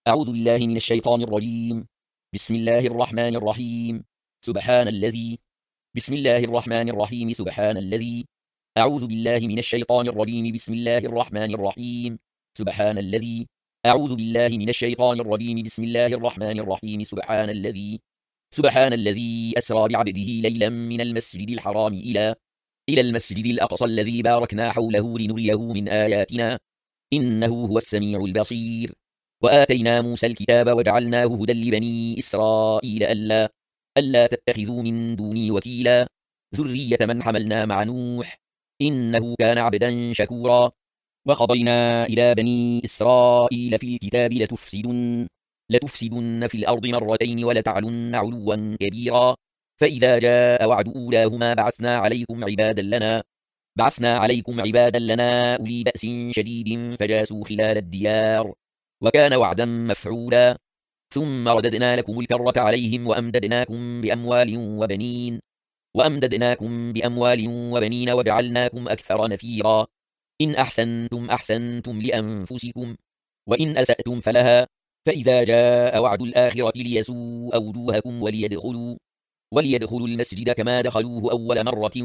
أعوذ بالله من الشيطان الرجيم. بسم الله الرحمن الرحيم. سبحان الذي بسم الله الرحمن الرحيم. سبحان الذي أعوذ بالله من الشيطان الرجيم. بسم الله الرحمن الرحيم. سبحان الذي أعوذ بالله من الشيطان الرجيم. بسم الله الرحمن الرحيم. سبحان الذي أسرى بعبده ليلا من المسجد الحرام إلى المسجد الأقصى الذي باركنا حوله لنريه من آياتنا إنه هو السميع البصير. وآتينا موسى الكتاب وجعلناه هدى لبني إسرائيل ألا تتخذوا من دوني وكيلا ذرية من حملنا مع نوح إنه كان عبدا شكورا. وقضينا إلى بني إسرائيل في الكتاب لتفسدن في الأرض مرتين ولتعلن علوا كبيرا. فإذا جاء وعد أولاهما بعثنا عليكم عبادا لنا أولي بأس شديد فجاسوا خلال الديار وكان وعدا مفعولا. ثم رددنا لكم الكرة عليهم وأمددناكم بأموال وبنين وجعلناكم أكثر نفيرا. إن أحسنتم لأنفسكم وإن أسأتم فلها. فإذا جاء وعد الآخرة ليسوء وجوهكم وليدخلوا المسجد كما دخلوه أول مرة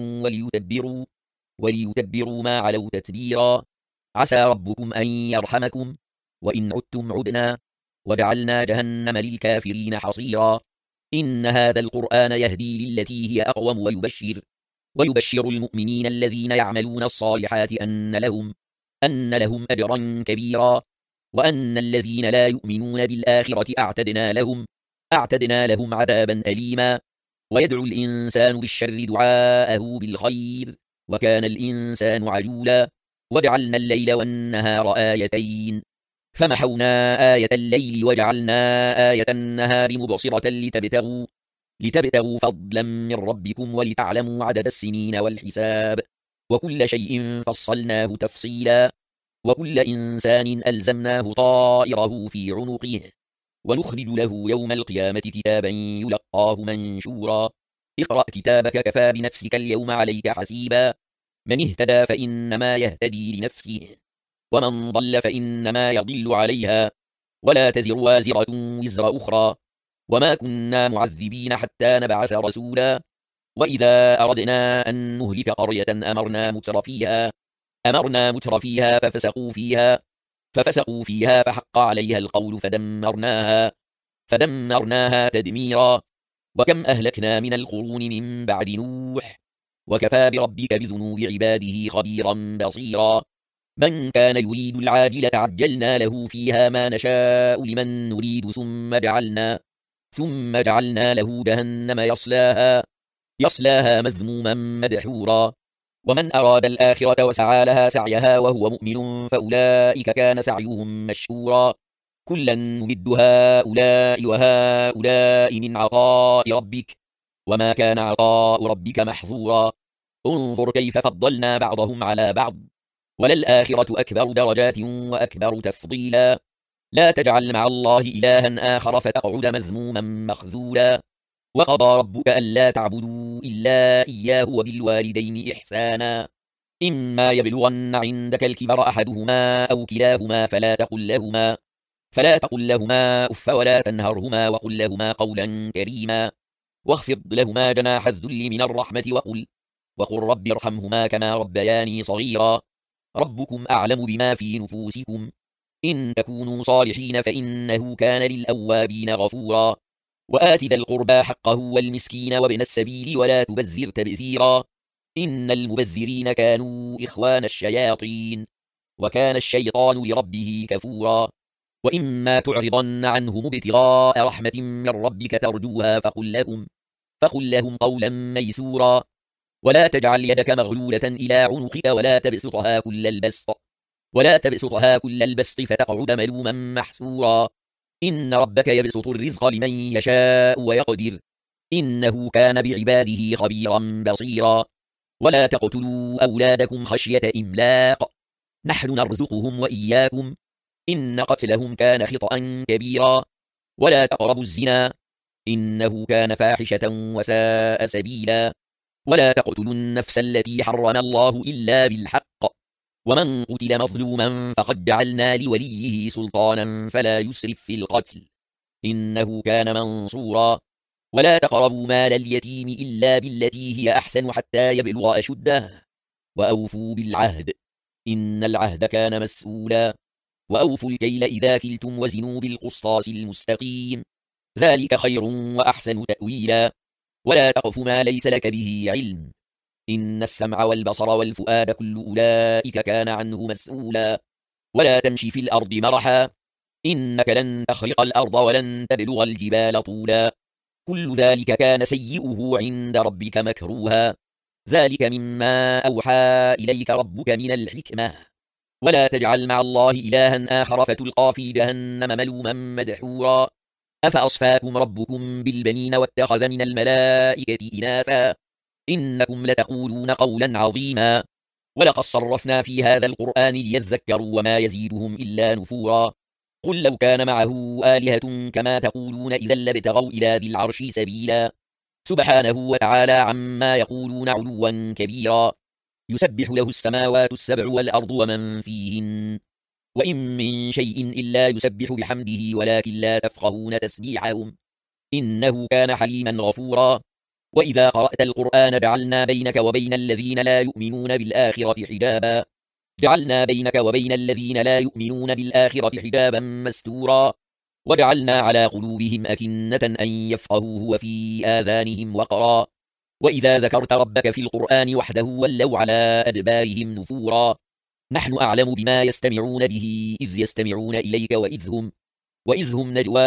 وليتبروا ما علوا تتبيرا. عسى ربكم أن يرحمكم وإن عدتم عدنا وجعلنا جهنم للكافرين حصيرا. إن هذا القرآن يهدي للتي هي أقوم ويبشر المؤمنين الذين يعملون الصالحات أن لهم أجرا كبيرا وأن الذين لا يؤمنون بالآخرة أعتدنا لهم عذابا أليما. ويدعو الإنسان بالشر دعاءه بالخير وكان الإنسان عجولا. وجعلنا الليل والنهار آيتين فمحونا آية الليل وجعلنا آية النهار مبصرة لتبتغوا فضلا من ربكم ولتعلموا عدد السنين والحساب وكل شيء فصلناه تفصيلا. وكل إنسان ألزمناه طائره في عنقه ونخرج له يوم القيامة كتابا يلقاه منشورا. اقرأ كتابك كفى بنفسك اليوم عليك حسيبا. من اهتدى فإنما يهتدي لنفسه ومن ضل فإنما يضل عليها ولا تزر وازرة وزر أخرى وما كنا معذبين حتى نبعث رسولا. وإذا أردنا أن نهلك قرية أمرنا متر فيها ففسقوا فيها فحق عليها القول فدمرناها تدميرا. وكم أهلكنا من القرون من بعد نوح وكفى بربك بذنوب عباده خبيرا بصيرا. من كان يريد العاجلة عجلنا له فيها ما نشاء لمن نريد ثم جعلنا له جهنم يصلاها مذموما مدحورا. ومن أراد الآخرة وسعى لها سعيها وهو مؤمن فأولئك كان سعيهم مشكورا. كلا نمد هؤلاء وهؤلاء من عطاء ربك وما كان عطاء ربك محظورا. انظر كيف فضلنا بعضهم على بعض وللآخرة أكبر درجات وأكبر تفضيلا. لا تجعل مع الله إلها آخر فتقعد مذموما مخذولا. وقضى ربك ألا تعبدوا إلا إياه وبالوالدين إحسانا. إما يبلغن عندك الكبر أحدهما أو كلاهما فلا تقل لهما أف ولا تنهرهما وقل لهما قولا كريما. واخفض لهما جناح الذل من الرحمة وقل رب ارحمهما كما ربياني صغيرا. ربكم أعلم بما في نفوسكم إن تكونوا صالحين فإنه كان للأوابين غفورا. وآت ذا القربى حقه والمسكين وابن السبيل ولا تبذر تبذيرا إن المبذرين كانوا إخوان الشياطين وكان الشيطان لربه كفورا. وإما تعرضن عنهم ابتغاء رحمة من ربك ترجوها فقل لهم قولا ميسورا. ولا تجعل يدك مغلولة إلى عنقك ولا تبسطها كل البسط فتقعد ملوما محسورا. إن ربك يبسط الرزق لمن يشاء ويقدر إنه كان بعباده خبيرا بصيرا. ولا تقتلوا أولادكم خشية إملاق نحن نرزقهم وإياكم إن قتلهم كان خطأ كبيرا. ولا تقربوا الزنا إنه كان فاحشة وساء سبيلا. ولا تقتلوا النفس التي حرم الله إلا بالحق ومن قتل مظلوما فقد جعلنا لوليه سلطانا فلا يسرف في القتل إنه كان منصورا ولا تقربوا مال اليتيم إلا بالتي هي أحسن حتى يبلغ أشده وأوفوا بالعهد إن العهد كان مسؤولا وأوفوا الكيل إذا كلتم وزنوا بالقسطاس المستقيم ذلك خير وأحسن تأويلا ولا تقف ما ليس لك به علم إن السمع والبصر والفؤاد كل أولئك كان عنه مسؤولا ولا تمشي في الأرض مرحا إنك لن تخرق الأرض ولن تبلغ الجبال طولا كل ذلك كان سيئه عند ربك مكروها ذلك مما أوحى إليك ربك من الحكمة ولا تجعل مع الله إلها آخر فتلقى في جهنم ملوما مدحورا أفأصفاكم ربكم بالبنين واتخذ من الملائكة إناثا إنكم لتقولون قولا عظيما ولقد صرفنا في هذا القرآن ليذكروا وما يزيدهم إلا نفورا قل لو كان معه آلهة كما تقولون إذا لابتغوا إلى ذي العرش سبيلا سبحانه وتعالى عما يقولون علوا كبيرا يسبح له السماوات السبع والأرض ومن فيهن وإن من شيء إلا يسبح بحمده ولكن لا تفقهون تسبيحهم إنه كان حليما غفورا وإذا قرأت القرآن جعلنا بينك وبين الذين لا يؤمنون بالآخرة حجابا جعلنا بينك وبين الذين لا يؤمنون بالآخرة حجابا مستورا وجعلنا على قلوبهم أكنة أن يفقهوه وفي آذانهم وقرا وإذا ذكرت ربك في القرآن وحده ولوا على أدبارهم نفورا نحن أعلم بما يستمعون به إذ يستمعون إليك وإذ هم نجوى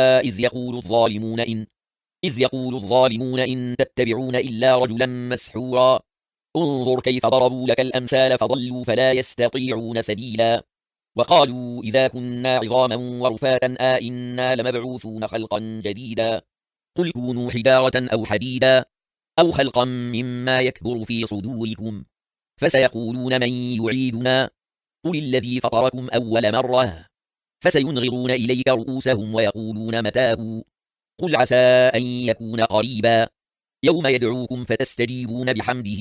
إذ يقول الظالمون إن تتبعون إلا رجلا مسحورا انظر كيف ضربوا لك الأمثال فضلوا فلا يستطيعون سبيلا وقالوا إذا كنا عظاما ورفاتا آئنا لمبعوثون خلقا جديدا قل كونوا حجارة أو حديدا أو خلقا مما يكبر في صدوركم فسيقولون من يعيدنا قل الذي فطركم أول مرة فسينغرون إليك رؤوسهم ويقولون متاه قل عسى أن يكون قريبا يوم يدعوكم فتستجيبون بحمده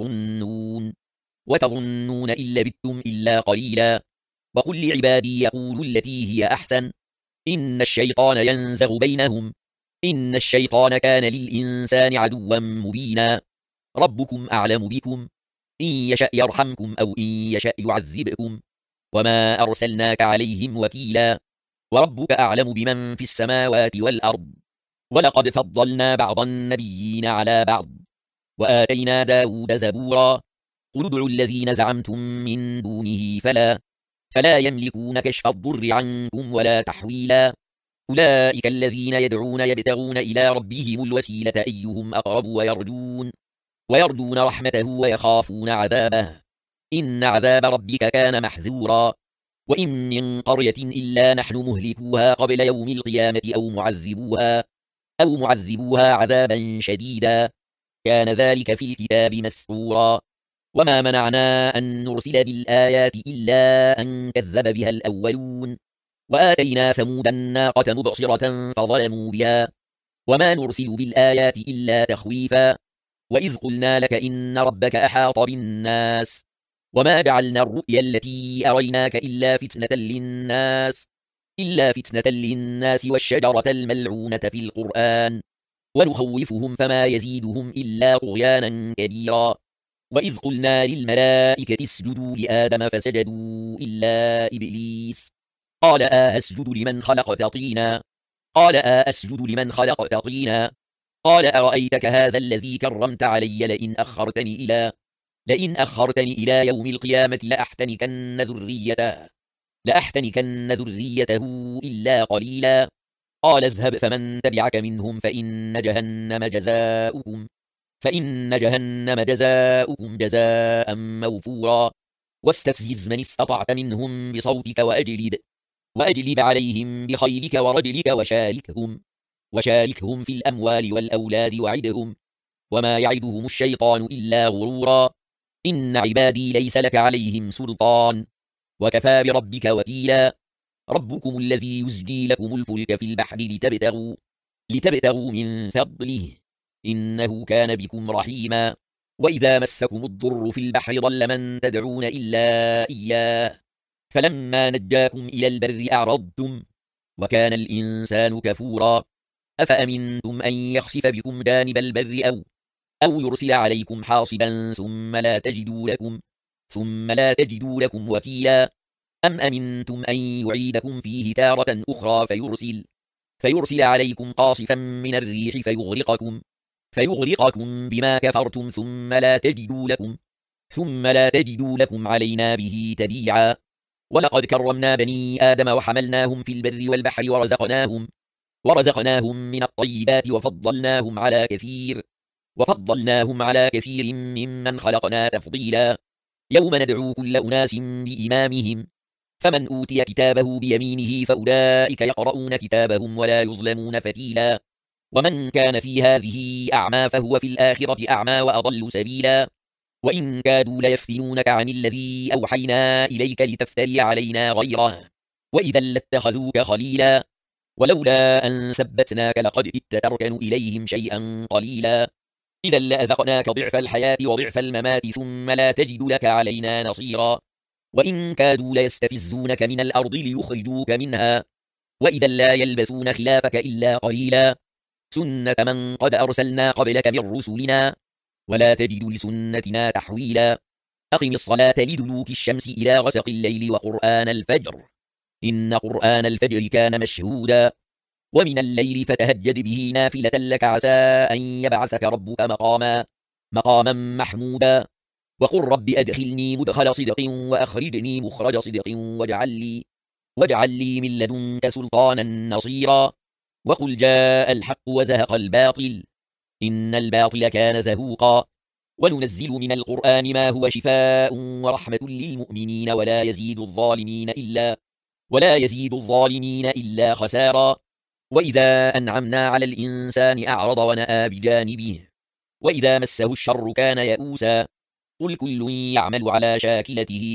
وتظنون إن لبثتم إلا قليلا وقل لعبادي يقولوا التي هي أحسن إن الشيطان ينزغ بينهم إن الشيطان كان للإنسان عدوا مبينا ربكم أعلم بكم إن يشأ يرحمكم أو إن يشأ يعذبكم وما أرسلناك عليهم وكيلا وربك أعلم بمن في السماوات والأرض ولقد فضلنا بعض النبيين على بعض وآتينا داود زبورا قل ادعوا الذين زعمتم من دونه فلا يملكون كشف الضر عنكم ولا تحويلا أولئك الذين يدعون يبتغون إلى ربهم الوسيلة أيهم أقرب ويرجون رحمته ويخافون عذابه إن عذاب ربك كان محذورا وإن من قرية إلا نحن مهلكوها قبل يوم القيامة أو معذبوها عذابا شديدا كان ذلك في الكتاب مسطورا وما منعنا أن نرسل بالآيات إلا أن كذب بها الأولون وآتينا ثمود الناقة مبصرة فظلموا بها وما نرسل بالآيات إلا تخويفا وإذ قلنا لك إن ربك أحاط بالناس وما جعلنا الرؤيا التي أريناك إلا فتنة للناس والشجرة الملعونة في القرآن ونخوفهم فما يزيدهم إلا طغيانا كبيرا وإذ قلنا للملائكة اسجدوا لآدم فسجدوا إلا إبليس قال أسجد لمن خلقت طينا قال أرأيتك هذا الذي كرمت علي لئن أخرتني إلى يوم القيامة لأحتنكن ذريته إلا قليلا قال اذهب فمن تبعك منهم فإن جهنم جزاؤكم جزاء موفورا واستفزز من استطعت منهم بصوتك وأجلب عليهم بخيلك ورجلك وشاركهم في الأموال والأولاد وعدهم وما يعدهم الشيطان إلا غرورا إن عبادي ليس لك عليهم سلطان وكفى بربك وكيلا ربكم الذي يزجي لكم الفلك في البحر لتبتغوا من فضله إنه كان بكم رحيما وإذا مسكم الضر في البحر ضل من تدعون إلا إياه فلما نجاكم إلى البر أعرضتم وكان الإنسان كفورا أفأمنتم أن يخسف بكم جانب البر أو يرسل عليكم حاصبا ثم لا تجدوا لكم وكيلا أم أمنتم أن يعيدكم فيه تارة أخرى فيرسل عليكم قاصفا من الريح فيغرقكم بما كفرتم ثم لا تجدوا لكم علينا به تبيعا ولقد كرمنا بني آدم وحملناهم في البر والبحر ورزقناهم من الطيبات وفضلناهم على كثير ممن خلقنا تفضيلا يوم ندعو كل أناس بإمامهم فمن أوتي كتابه بيمينه فأولئك يقرؤون كتابهم ولا يظلمون فتيلا ومن كان في هذه أعمى فهو في الآخرة أعمى وأضل سبيلا وإن كادوا ليفتنونك عن الذي أوحينا إليك لتفتري علينا غيره وإذا لاتخذوك خليلا ولولا أن ثبتناك لقد كدت تركن إليهم شيئا قليلا إذا لأذقناك ضعف الحياة وضعف الممات ثم لا تجد لك علينا نصيرا وإن كادوا ليستفزونك من الأرض ليخرجوك منها وإذا لا يلبثون خلافك إلا قليلا سنة من قد أرسلنا قبلك من رسلنا ولا تجد لسنتنا تحويلا أقم الصلاة لدلوك الشمس إلى غسق الليل وقرآن الفجر إن قرآن الفجر كان مشهودا ومن الليل فتهجد به نافلة لك عسى أن يبعثك ربك مقاما محمودا وقل رب أدخلني مدخل صدق وأخرجني مخرج صدق واجعل لي من لدنك سلطانا نصيرا وقل جاء الحق وزهق الباطل إن الباطل كان زهوقا وننزل من القرآن ما هو شفاء ورحمة للمؤمنين ولا يزيد الظالمين إلا خسارا وإذا أنعمنا على الإنسان أعرض ونأى بجانبه وإذا مسه الشر كان يئوسا قل كل يعمل على شاكلته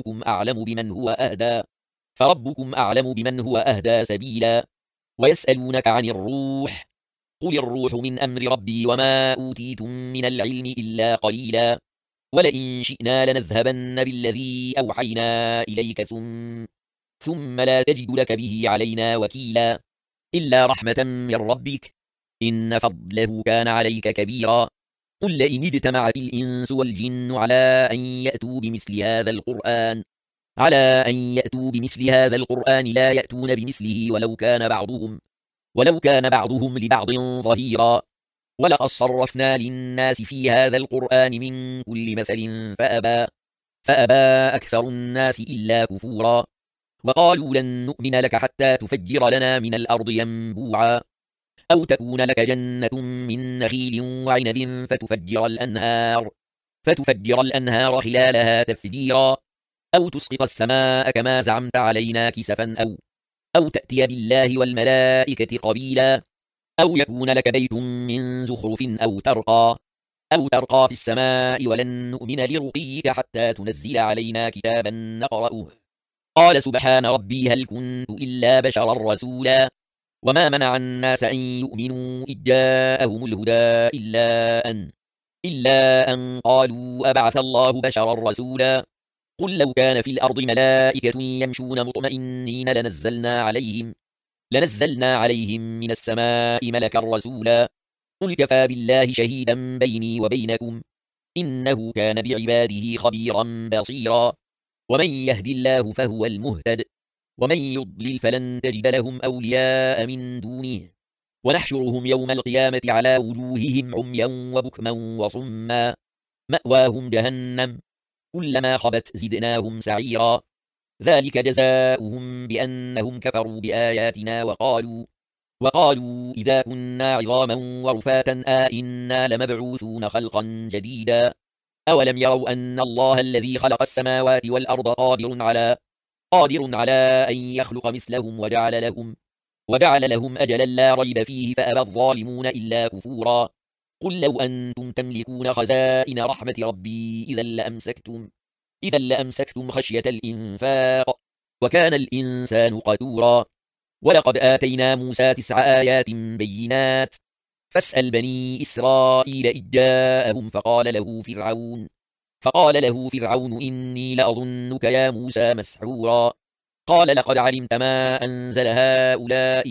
فربكم أعلم بمن هو أهدى سبيلا ويسألونك عن الروح قل الروح من أمر ربي وما أوتيتم من العلم إلا قليلا ولئن شئنا لنذهبن بالذي أوحينا إليك ثم لا تجد لك به علينا وكيلا إلا رحمة من ربك إن فضله كان عليك كبيرا قل لئن اجتمعت الإنس والجن على أن يأتوا بمثل هذا القرآن لا يأتون بمثله ولو كان بعضهم لبعض ظهيرا ولقد صرفنا للناس في هذا القرآن من كل مثل فأبى أكثر الناس إلا كفورا وقالوا لن نؤمن لك حتى تفجر لنا من الأرض ينبوعا أو تكون لك جنة من نخيل وعنب فتفجر الأنهار خلالها تفجيرا أو تسقط السماء كما زعمت علينا كسفا أو تأتي بالله والملائكة قبيلا أو يكون لك بيت من زخرف أو ترقى في السماء ولن نؤمن لرقيك حتى تنزل علينا كتابا نقرأه قال سبحان ربي هل كنت إلا بشرا رسولا وما منع الناس أن يؤمنوا إذ جاءهم الهدى إلا أن قالوا أبعث الله بشرا رسولا قل لو كان في الأرض ملائكة يمشون مطمئنين لنزلنا عليهم من السماء ملكا رسولا قل كفى بالله شهيدا بيني وبينكم إنه كان بعباده خبيرا بصيرا ومن يهد الله فهو المهتد ومن يضلل فلن تجد لهم أولياء من دونه ونحشرهم يوم القيامة على وجوههم عميا وبكما وصما مأواهم جهنم كلما خبت زدناهم سعيرا ذلك جزاؤهم بأنهم كفروا بآياتنا وقالوا إذا كنا عظاما ورفاتا إنا لمبعوثون خلقا جديدا أولم يروا أن الله الذي خلق السماوات والأرض قادر على أن يخلق مثلهم وجعل لهم أجلا لا ريب فيه فأبى الظالمون إلا كفورا قل لو أنتم تملكون خزائن رحمة ربي إذا لأمسكتم خشية الإنفاق وكان الإنسان قتورا ولقد آتينا موسى 9 آيات بينات فاسأل بني إسرائيل إذ جاءهم فقال له فرعون إني لأظنك يا موسى مسحورا. قال لقد علمت ما أنزل هؤلاء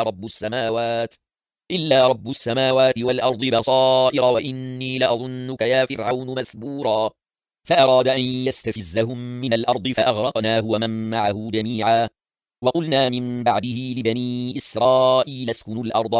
إلا رب السماوات والأرض بصائر وإني لأظنك يا فرعون مثبورا. فأراد أن يستفزهم من الأرض فأغرقناه ومن معه جميعا. وقلنا من بعده لبني إسرائيل اسكنوا الأرض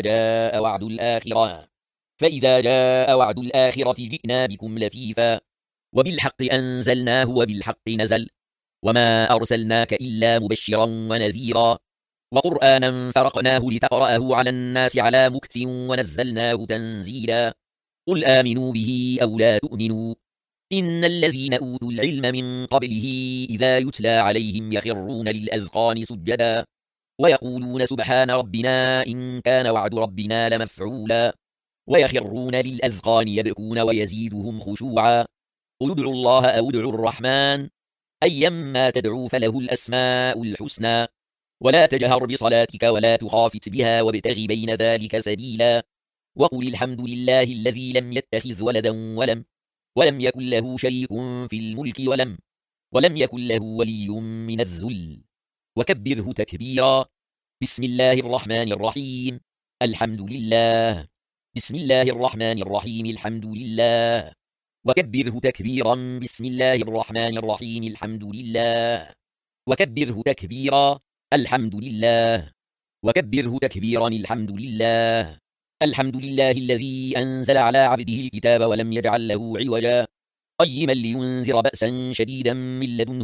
فإذا جاء وعد الآخرة جئنا بكم لفيفا. وبالحق أنزلناه وبالحق نزل وما أرسلناك إلا مبشرا ونذيرا. وقرآنا فرقناه لتقرأه على الناس على مكث ونزلناه تنزيلا. قل آمنوا به أو لا تؤمنوا إن الذين أوتوا العلم من قبله إذا يتلى عليهم يخرون للأذقان سجدا ويقولون سبحان ربنا إن كان وعد ربنا لمفعولا ويخرون للأذقان يبكون ويزيدهم خشوعا. قل ادعوا الله أو ادعوا الرحمن أيما تدعوا فله الأسماء الحسنى ولا تجهر بصلاتك ولا تخافت بها وابتغ بين ذلك سبيلا. وقل الحمد لله الذي لم يتخذ ولدا ولم يكن له شريك في الملك ولم يكن له ولي من الذل وكبره تكبيرا. بسم الله الرحمن الرحيم الحمد لله. بسم الله الرحمن الرحيم الحمد لله. وكبره تكبيرا. بسم الله الرحمن الرحيم الحمد لله. وكبره تكبيرا. الحمد لله. وكبره تكبيرا. الحمد لله. الحمد لله الذي أنزل على عبده الكتاب ولم يجعل له عوجا قيما لينذر بأسا شديدا من لدنه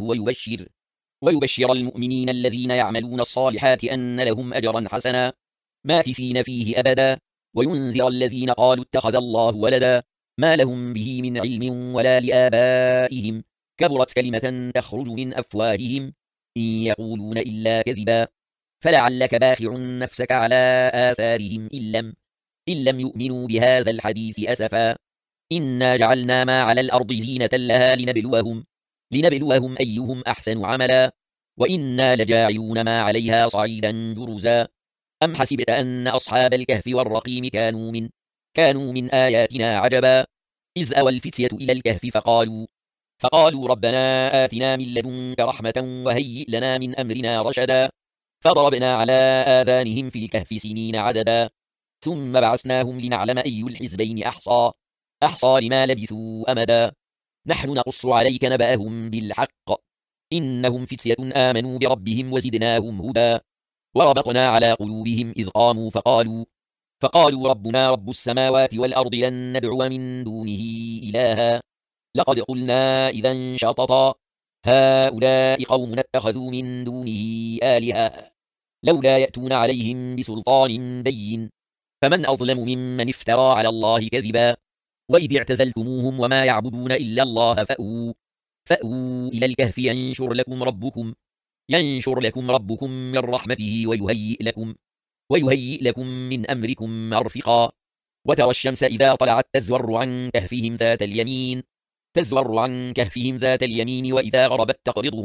ويبشر المؤمنين الذين يعملون الصالحات أن لهم أجرا حسنا ماكثين فيه أبدا وينذر الذين قالوا اتخذ الله ولدا ما لهم به من علم ولا لآبائهم كبرت كلمة تخرج من أفواههم إن يقولون إلا كذبا فلعلك باخع نفسك على آثارهم إن لم يؤمنوا بهذا الحديث أسفا. إنا جعلنا ما على الأرض زينة لها لنبلوهم أيهم أحسن عملا وإنا لجاعلون ما عليها صعيدا جرزا. أم حسبت أن أصحاب الكهف والرقيم كانوا من آياتنا عجبا إذ أوى الفتية إلى الكهف فقالوا ربنا آتنا من لدنك رحمة وهيئ لنا من أمرنا رشدا. فضربنا على آذانهم في الكهف سنين عددا ثم بعثناهم لنعلم أي الحزبين أحصى لما لبثوا أمدا. نحن نقص عليك نبأهم بالحق إنهم فتية آمنوا بربهم وزدناهم هدى. وربطنا على قلوبهم إذ قاموا فقالوا ربنا رب السماوات والأرض لن ندعو من دونه إلها لقد قلنا إذا شططا هؤلاء قوم اتخذوا من دونه آلهة لولا يأتون عليهم بسلطان بين فمن أظلم ممن افترى على الله كذبا. وإذ اعتزلتموهم وما يعبدون إلا الله فأووا إلى الكهف ينشر لكم ربكم من رحمته ويهيئ لكم من أمركم مرفقا. وترى الشمس إذا طلعت تزور عن كهفهم ذات اليمين وإذا غربت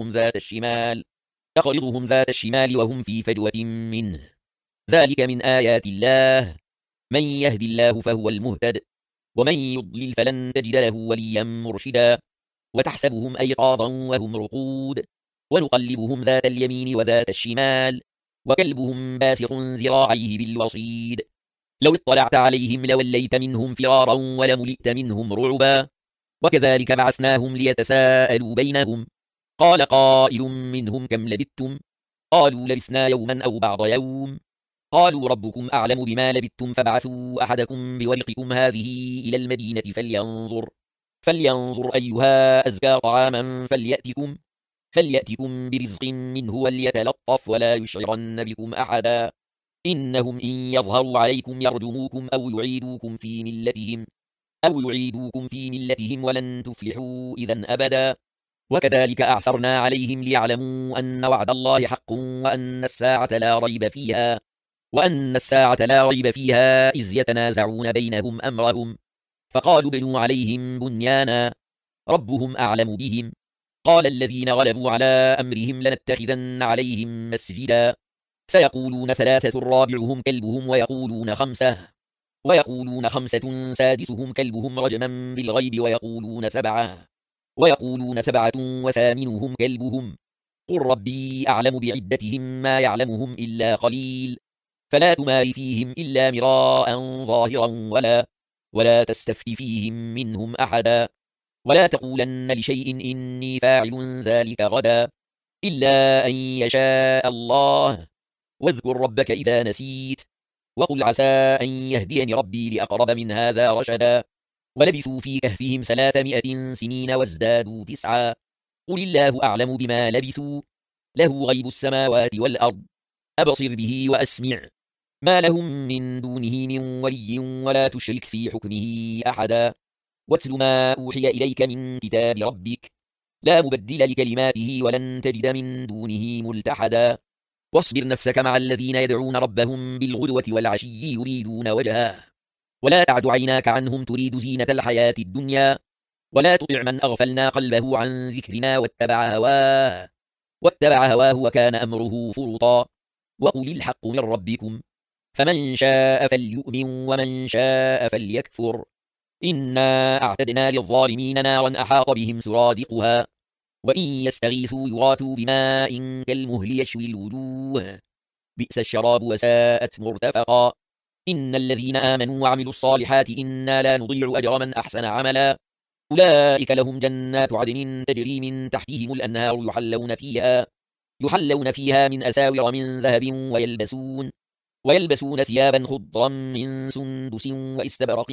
تقرضهم ذات الشمال وهم في فجوة منه ذلك من آيات الله من يهد الله فهو المهتد ومن يضلل فلن تجد له وليا مرشدا. وتحسبهم أيقاظا وهم رقود ونقلبهم ذات اليمين وذات الشمال وكلبهم باسط ذراعيه بالوصيد لو اطلعت عليهم لوليت منهم فرارا ولملئت منهم رعبا. وكذلك بعثناهم ليتساءلوا بينهم قال قائل منهم كم لبثتم قالوا لبثنا يوما أو بعض يوم قالوا ربكم أعلم بما لبثتم فابعثوا أحدكم بورقكم هذه إلى المدينة فلينظر أيها أزكى طعاما فليأتكم برزق منه وليتلطف ولا يشعرن بكم أحدا إنهم إن يظهروا عليكم يرجموكم أو يعيدوكم في ملتهم ولن تفلحوا إذا أبدا. وكذلك أعثرنا عليهم ليعلموا أن وعد الله حق وأن الساعة لا ريب فيها إذ يتنازعون بينهم أمرهم فقالوا بنوا عليهم بنيانا ربهم أعلم بهم قال الذين غلبوا على أمرهم لنتخذن عليهم مسجدا سيقولون 3 رابعهم كلبهم ويقولون 5 ويقولون 5 سادسهم كلبهم رجما بالغيب ويقولون 7 وثامنهم كلبهم قل ربي أعلم بعدتهم ما يعلمهم إلا قليل فلا تمار فيهم إلا مراء ظاهرا ولا تستفت فيهم منهم أحدا ولا تقولن لشيء إني فاعل ذلك غدا إلا أن يشاء الله واذكر ربك إذا نسيت وقل عسى أن يهديني ربي لأقرب من هذا رشدا ولبثوا في كهفهم 300 سنين وازدادوا 9 قل الله أعلم بما لبثوا له غيب السماوات والأرض أبصر به وأسمع ما لهم من دونه من ولي ولا تشرك في حكمه أحدا واتل ما أوحي إليك من كتاب ربك لا مبدل لكلماته ولن تجد من دونه ملتحدا واصبر نفسك مع الذين يدعون ربهم بالغدوة والعشي يريدون وجهه ولا تعد عيناك عنهم تريد زينة الحياة الدنيا ولا تطع من أغفلنا قلبه عن ذكرنا واتبع هواه وكان أمره فرطا وقل الحق من ربكم فمن شاء فليؤمن ومن شاء فليكفر إنا أعتدنا للظالمين نارا أحاط بهم سرادقها وإن يستغيثوا يغاثوا بماء كالمهل يشوي الوجوه بئس الشراب وساءت مرتفقا إن الذين آمنوا وعملوا الصالحات إنا لا نضيع أجر من أحسن عملا أولئك لهم جنات عدن تجري من تحتهم الأنهار يحلون فيها من أساور من ذهب ويلبسون ثيابا خضرا من سندس واستبرق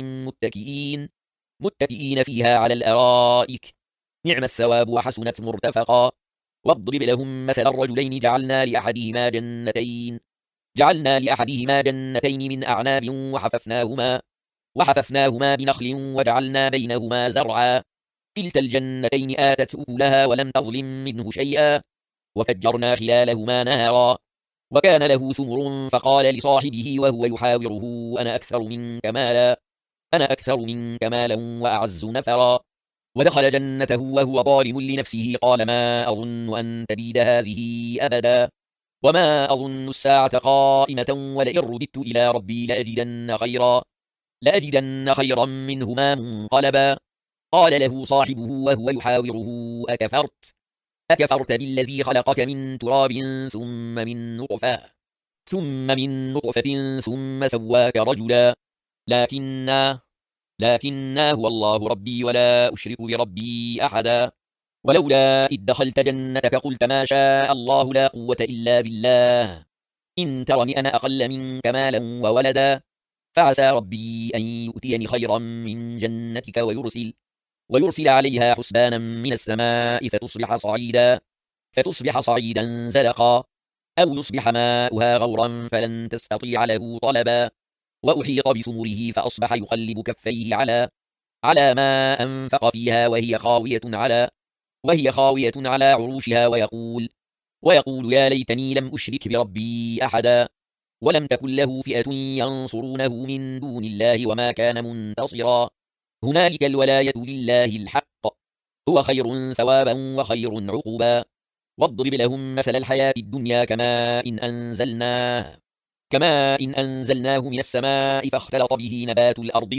متكئين فيها على الأرائك نعم الثواب وحسنت مرتفقا واضرب لهم مثل الرجلين جعلنا لأحدهما جنتين من أعناب وحففناهما بنخل وجعلنا بينهما زرعا كلتا الجنتين آتت أكلها ولم تظلم منه شيئا وفجرنا خلالهما نهرا وكان له ثمر فقال لصاحبه وهو يحاوره أنا أكثر منك مالا وأعز نفرا ودخل جنته وهو ظالم لنفسه قال ما أظن أن تبيد هذه أبدا وما أظن الساعة قائمة ولئن رددت إلى ربي لأجدن خيرا منهما منقلبا قال له صاحبه وهو يحاوره أكفرت بالذي خلقك من تراب ثم من نطفة ثم سواك رجلا لكنا هو الله ربي ولا أشرك بربي أحدا ولولا إذ دخلت جنتك قلت ما شاء الله لا قوة إلا بالله إن ترني أنا أقل منك مالا وولدا فعسى ربي أن يؤتيني خيرا من جنتك ويرسل عليها حسبانا من السماء فتصبح صعيدا زلقا أو يصبح ماؤها غورا فلن تستطيع له طلبا وأحيط بثمره فأصبح يقلب كفيه على ما أنفق فيها وهي خاوية على عروشها ويقول يا ليتني لم أشرك بربي أحدا ولم تكن له فئة ينصرونه من دون الله وما كان منتصرا هنالك الولاية لله الحق هو خير ثوابا وخير عقبا واضرب لهم مثل الحياة الدنيا كماء إن أنزلناه من السماء فاختلط به نبات الأرض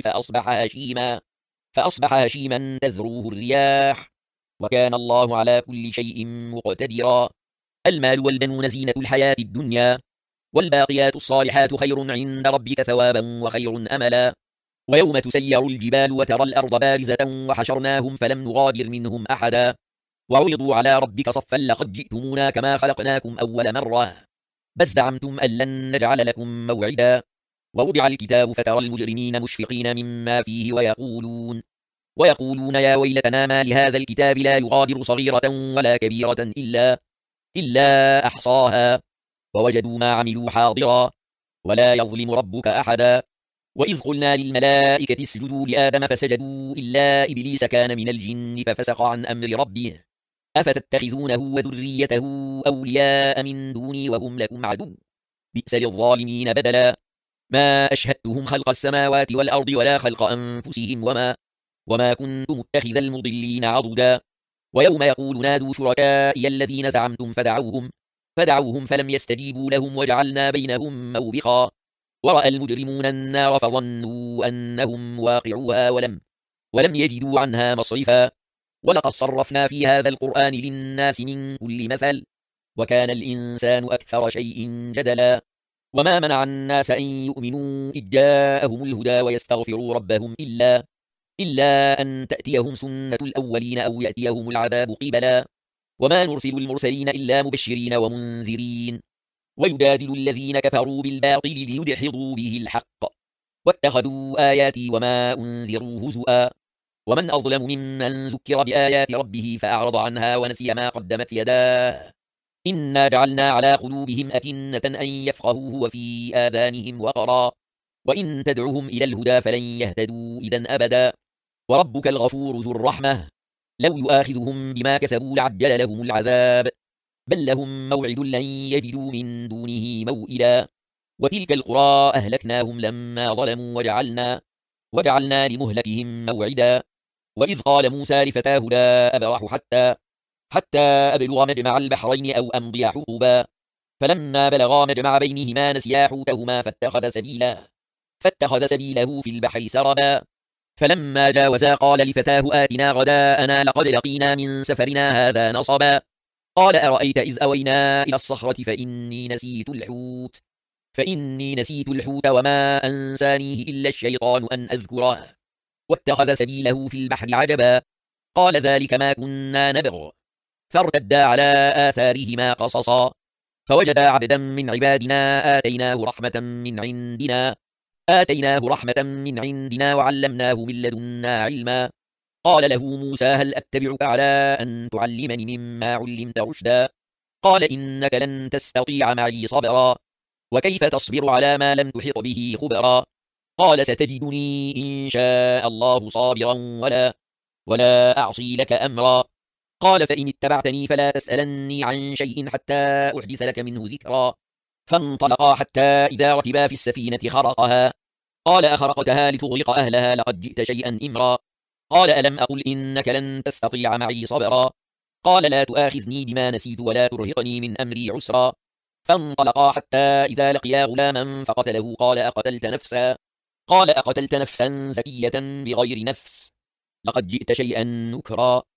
فأصبح هشيما تذروه الرياح وكان الله على كل شيء مقتدرا المال والبنون زينة الحياة الدنيا والباقيات الصالحات خير عند ربك ثوابا وخير أملا ويوم تسير الجبال وترى الأرض بارزة وحشرناهم فلم نغادر منهم أحدا وعرضوا على ربك صفا لقد جئتمونا كما خلقناكم أول مرة بل زعمتم أن لن نجعل لكم موعدا ووضع الكتاب فترى المجرمين مشفقين مما فيه ويقولون يا ويلتنا ما لهذا الكتاب لا يغادر صغيرة ولا كبيرة إلا أحصاها ووجدوا ما عملوا حاضرا ولا يظلم ربك أحدا وإذ قلنا للملائكة اسجدوا لآدم فسجدوا إلا إبليس كان من الجن ففسق عن أمر ربه أفتتخذونه وذريته أولياء من دوني وهم لكم عدو بئس للظالمين بدلا ما أشهدتهم خلق السماوات والأرض ولا خلق أنفسهم وما كنت متخذ المضلين عضدا ويوم يقول نادوا شركائي الذين زعمتم فدعوهم فلم يستجيبوا لهم وجعلنا بينهم موبقا ورأى المجرمون النار فظنوا أنهم واقعوها ولم يجدوا عنها مصرفا ولقد صرفنا في هذا القرآن للناس من كل مثل وكان الإنسان أكثر شيء جدلا وما منع الناس أن يؤمنوا إذ جاءهم الهدى ويستغفروا ربهم إلا أن تأتيهم سنة الأولين أو يأتيهم العذاب قبلا وما نرسل المرسلين إلا مبشرين ومنذرين ويجادل الذين كفروا بالباطل ليدحضوا به الحق واتخذوا آياتي وما أنذروا هزؤا ومن أظلم ممن ذكر بآيات ربه فأعرض عنها ونسي ما قدمت يداه إنا جعلنا على قلوبهم أكنة أن يفقهوه وفي آذانهم وقرا وإن تدعهم إلى الهدى فلن يهتدوا إذا أبدا وربك الغفور ذو الرحمة لو يؤاخذهم بما كسبوا لعجل لهم العذاب بل لهم موعد لن يجدوا من دونه موئلا وتلك القرى أهلكناهم لما ظلموا وجعلنا لمهلكهم موعدا وإذ قال موسى لفتاه لا أبرح حتى أبلغ مجمع البحرين أو أمضي حقبا فلما بلغا مجمع بينهما نسيا حوتهما فاتخذ سبيله في البحر سربا فلما جاوزا قال لفتاه آتنا غداءنا لقد لقينا من سفرنا هذا نصبا قال أرأيت إذ أوينا إلى الصخرة فإني نسيت الحوت وما أنسانيه إلا الشيطان أن أذكره واتخذ سبيله في البحر عجبا قال ذلك ما كنا نبغ فارتدا على آثارهما قصصا فوجدا عبدا من عبادنا آتيناه رحمة من عندنا وعلمناه من لدنا علما قال له موسى هل أتبعك على أن تعلمني مما علمت رشدا قال إنك لن تستطيع معي صبرا وكيف تصبر على ما لم تحط به خبرا قال ستجدني إن شاء الله صابرا ولا أعصي لك أمرا قال فإن اتبعتني فلا تسألني عن شيء حتى أحدث لك منه ذكرا فانطلقا حتى إذا ركبا في السفينة خرقها قال أخرقتها لتغرق أهلها لقد جئت شيئا إمرا قال ألم أقل إنك لن تستطيع معي صبرا قال لا تؤاخذني بما نسيت ولا ترهقني من أمري عسرا فانطلقا حتى إذا لقيا غلاما فقتله قال أقتلت نفسا زكية بغير نفس لقد جئت شيئا نكرا